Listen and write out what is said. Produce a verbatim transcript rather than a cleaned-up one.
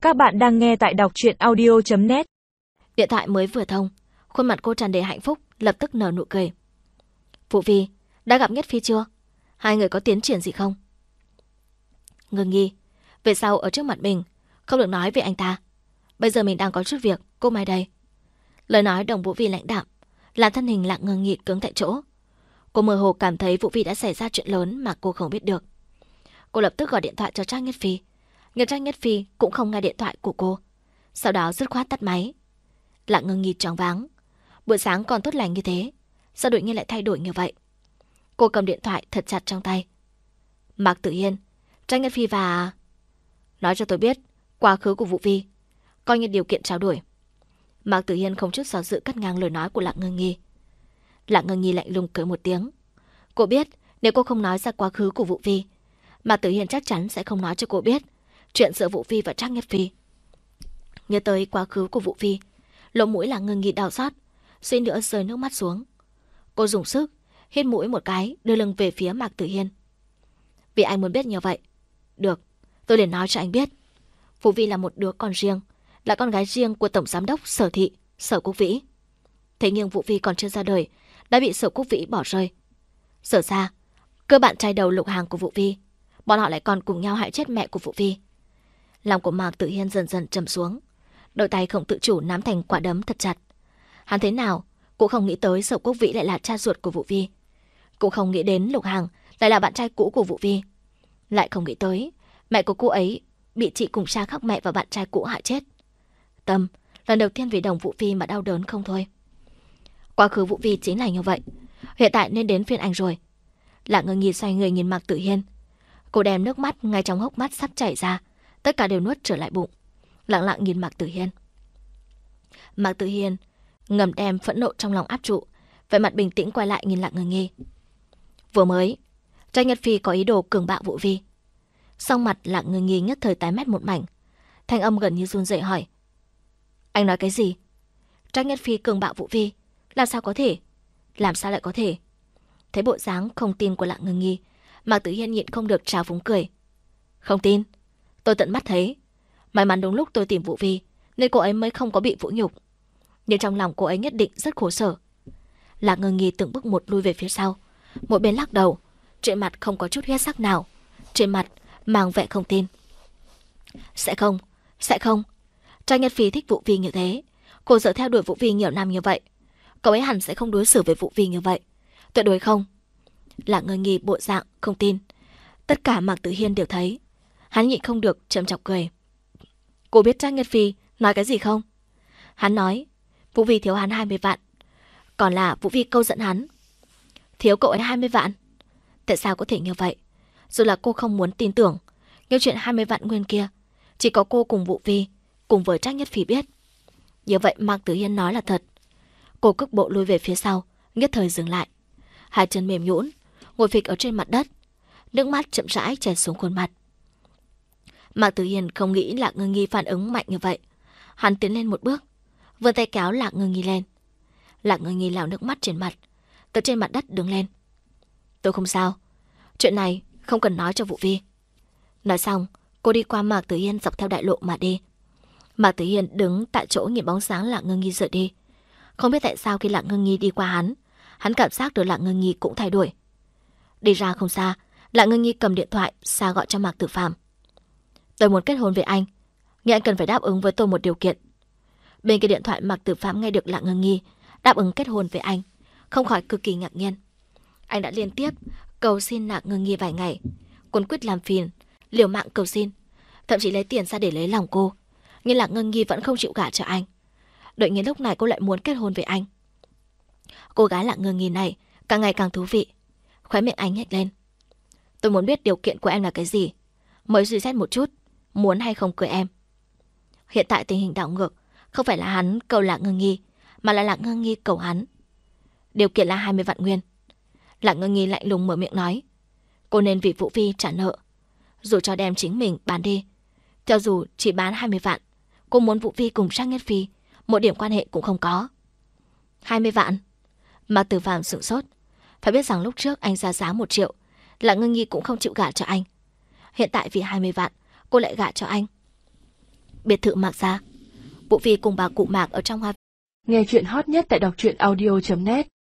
Các bạn đang nghe tại đọc truyện audio chấm net. Điện thoại mới vừa thông, khuôn mặt cô tràn đầy hạnh phúc, lập tức nở nụ cười. Vũ Vi, đã gặp Nhất Phi chưa? Hai người có tiến triển gì không? Ngưng nghi, về sau ở trước mặt mình, không được nói về anh ta. Bây giờ mình đang có chút việc, cô Mai đây. Lời nói đồng Vũ Vi lãnh đạm, làm thân hình Lạc Ngưng Nghi cứng tại chỗ. Cô mơ hồ cảm thấy Vũ Vi đã xảy ra chuyện lớn mà cô không biết được. Cô lập tức gọi điện thoại cho Trác Nhất Phi, nhưng Trác Nhất Phi cũng không nghe điện thoại của cô. Sau đó dứt khoát tắt máy. Lạc Ngưng Nghi choáng váng. Buổi sáng còn tốt lành như thế, sao đột nhiên lại thay đổi như vậy? Cô cầm điện thoại thật chặt trong tay. Mạc Tử Hiên, Trác Nhất Phi và... Nói cho tôi biết quá khứ của Vũ Vi, coi như điều kiện trao đổi. Mạc Tử Hiên không chút do dự cắt ngang lời nói của Lạc Ngưng Nghi. Lạc Ngưng Nghi lạnh lùng cười một tiếng. Cô biết nếu cô không nói ra quá khứ của Vũ Vi, Mạc Tử Hiên chắc chắn sẽ không nói cho cô biết chuyện giữa Vũ Vi và Trác Nhất Phi. Nhớ tới quá khứ của Vũ Vi, lỗ mũi Lạc Ngưng Nghi đau xót, suýt nữa rơi nước mắt xuống. Cô dùng sức hít mũi một cái, đưa lưng về phía Mạc Tử Hiên. Vì anh muốn biết như vậy, được, tôi liền nói cho anh biết. Vũ Vi là một đứa con riêng, là con gái riêng của Tổng Giám đốc Sở Thị, Sở Quốc Vĩ. Thế nhưng Vũ Vi còn chưa ra đời đã bị Sở Quốc Vĩ bỏ rơi. Sở ra, cơ bạn trai đầu lục hàng của Vũ Vi, bọn họ lại còn cùng nhau hại chết mẹ của Vũ Vi. Lòng của Mạc Tử Hiên dần dần trầm xuống, đôi tay không tự chủ nắm thành quả đấm thật chặt. Hắn thế nào cũng không nghĩ tới Sở Quốc Vĩ lại là cha ruột của Vũ Vi, cũng không nghĩ đến Lục Hàng lại là bạn trai cũ của Vũ Vi, lại không nghĩ tới mẹ của cô ấy bị chị cùng cha khác mẹ và bạn trai cũ hại chết. Tâm lần đầu tiên vì đồng Vũ Vi mà đau đớn không thôi. Quá khứ Vũ Vi chính là như vậy, hiện tại nên đến phiên anh rồi. Lạc Ngưng Nghi xoay người nhìn Mạc Tử Hiên. Cô đem nước mắt ngay trong hốc mắt sắp chảy ra, tất cả đều nuốt trở lại bụng, lặng lặng nhìn Mạc Tử Hiên. Mạc Tử Hiên ngầm đem phẫn nộ trong lòng áp trụ, vẻ mặt bình tĩnh quay lại nhìn Lạc Ngưng Nghi. Vừa mới, Trác Nhất Phi có ý đồ cường bạo Vũ Vi. Song mặt Lạc Ngưng Nghi nhất thời tái mét một mảnh, thanh âm gần như run rẩy hỏi: Anh nói cái gì? Trác Nhất Phi cường bạo Vũ Vi? Làm sao có thể? Làm sao lại có thể? Thấy bộ dáng không tin của Lạc Ngưng Nghi, Mạc Tử Hiên nhịn không được trào phúng cười. Không tin? Tôi tận mắt thấy. May mắn đúng lúc tôi tìm Vũ Vi nên cô ấy mới không có bị vũ nhục, nhưng trong lòng cô ấy nhất định rất khổ sở. Lạc Ngưng Nghi từng bước một lui về phía sau, một bên lắc đầu, trên mặt không có chút huyết sắc nào, trên mặt mang vẻ không tin. Sẽ không, sẽ không. Trác Nhất Phi thích Vũ Vi như thế, cô sợ theo đuổi Vũ Vi nhiều năm như vậy, cậu ấy hẳn sẽ không đối xử với Vũ Vi như vậy, tuyệt đối không. Lạc Ngưng Nghi bộ dạng không tin, tất cả Mạc Tử Hiên đều thấy. Hắn nhịn không được châm chọc cười. Cô biết Trác Nhất Phi nói cái gì không? Hắn nói Vũ Vi thiếu hắn hai mươi vạn, còn là Vũ Vi câu dẫn hắn. Thiếu cậu ấy hai mươi vạn? Tại sao có thể như vậy? Dù là cô không muốn tin tưởng, nhưng chuyện hai mươi vạn nguyên kia chỉ có cô cùng Vũ Vi cùng với Trác Nhất Phi biết. Như vậy Mạc Tử Hiên nói là thật. Cô cước bộ lùi về phía sau, nhất thời dừng lại, hai chân mềm nhũn ngồi phịch ở trên mặt đất, nước mắt chậm rãi chảy xuống khuôn mặt. Mạc Tử Hiên không nghĩ Lạc Ngưng Nghi phản ứng mạnh như vậy. Hắn tiến lên một bước, vươn tay kéo Lạc Ngưng Nghi lên. Lạc Ngưng Nghi lau nước mắt trên mặt, từ trên mặt đất đứng lên. Tôi không sao, chuyện này không cần nói cho Vũ Vi. Nói xong, cô đi qua Mạc Tử Hiên dọc theo đại lộ mà đi. Mạc Tử Hiên đứng tại chỗ nhìn bóng dáng Lạc Ngưng Nghi rời đi. Không biết tại sao khi Lạc Ngưng Nghi đi qua hắn, hắn cảm giác được Lạc Ngưng Nghi cũng thay đổi. Đi ra không xa, Lạc Ngưng Nghi cầm điện thoại xa gọi cho Mạc Tử Phàm. Tôi muốn kết hôn với anh, nhưng anh cần phải đáp ứng với tôi một điều kiện. Bên kia điện thoại Mạc Tử Phàm nghe được Lạc Ngưng Nghi đáp ứng kết hôn với anh, không khỏi cực kỳ ngạc nhiên. Anh đã liên tiếp cầu xin Lạc Ngưng Nghi vài ngày, cuốn quýt làm phiền, liều mạng cầu xin, thậm chí lấy tiền ra để lấy lòng cô, nhưng Lạc Ngưng Nghi vẫn không chịu gả cho anh. Đột nhiên lúc này cô lại muốn kết hôn với anh. Cô gái Lạc Ngưng Nghi này càng ngày càng thú vị. Khóe miệng anh nhếch lên. Tôi muốn biết điều kiện của em là cái gì, mới suy xét một chút muốn hay không cưới em. Hiện tại tình hình đảo ngược, không phải là hắn cầu Lạc Ngưng Nghi, mà là Lạc Ngưng Nghi cầu hắn. Điều kiện là hai mươi vạn nguyên. Lạc Ngưng Nghi lạnh lùng mở miệng nói. Cô nên vì Vũ Vi trả nợ, dù cho đem chính mình bán đi, cho dù chỉ bán hai mươi vạn, cô muốn Vũ Vi cùng Trác Nhất Phi một điểm quan hệ cũng không có. hai mươi vạn? Mạc Tử Phàm sửng sốt. Phải biết rằng lúc trước anh ra giá một triệu, Lạc Ngưng Nghi cũng không chịu gả cho anh. Hiện tại vì hai mươi vạn, cô lại gả cho anh. biệt thự Mạc Gia. Vũ Phi cùng bà cụ Mạc ở trong hoa. Nghe chuyện hot nhất tại đọc truyện audio chấm net.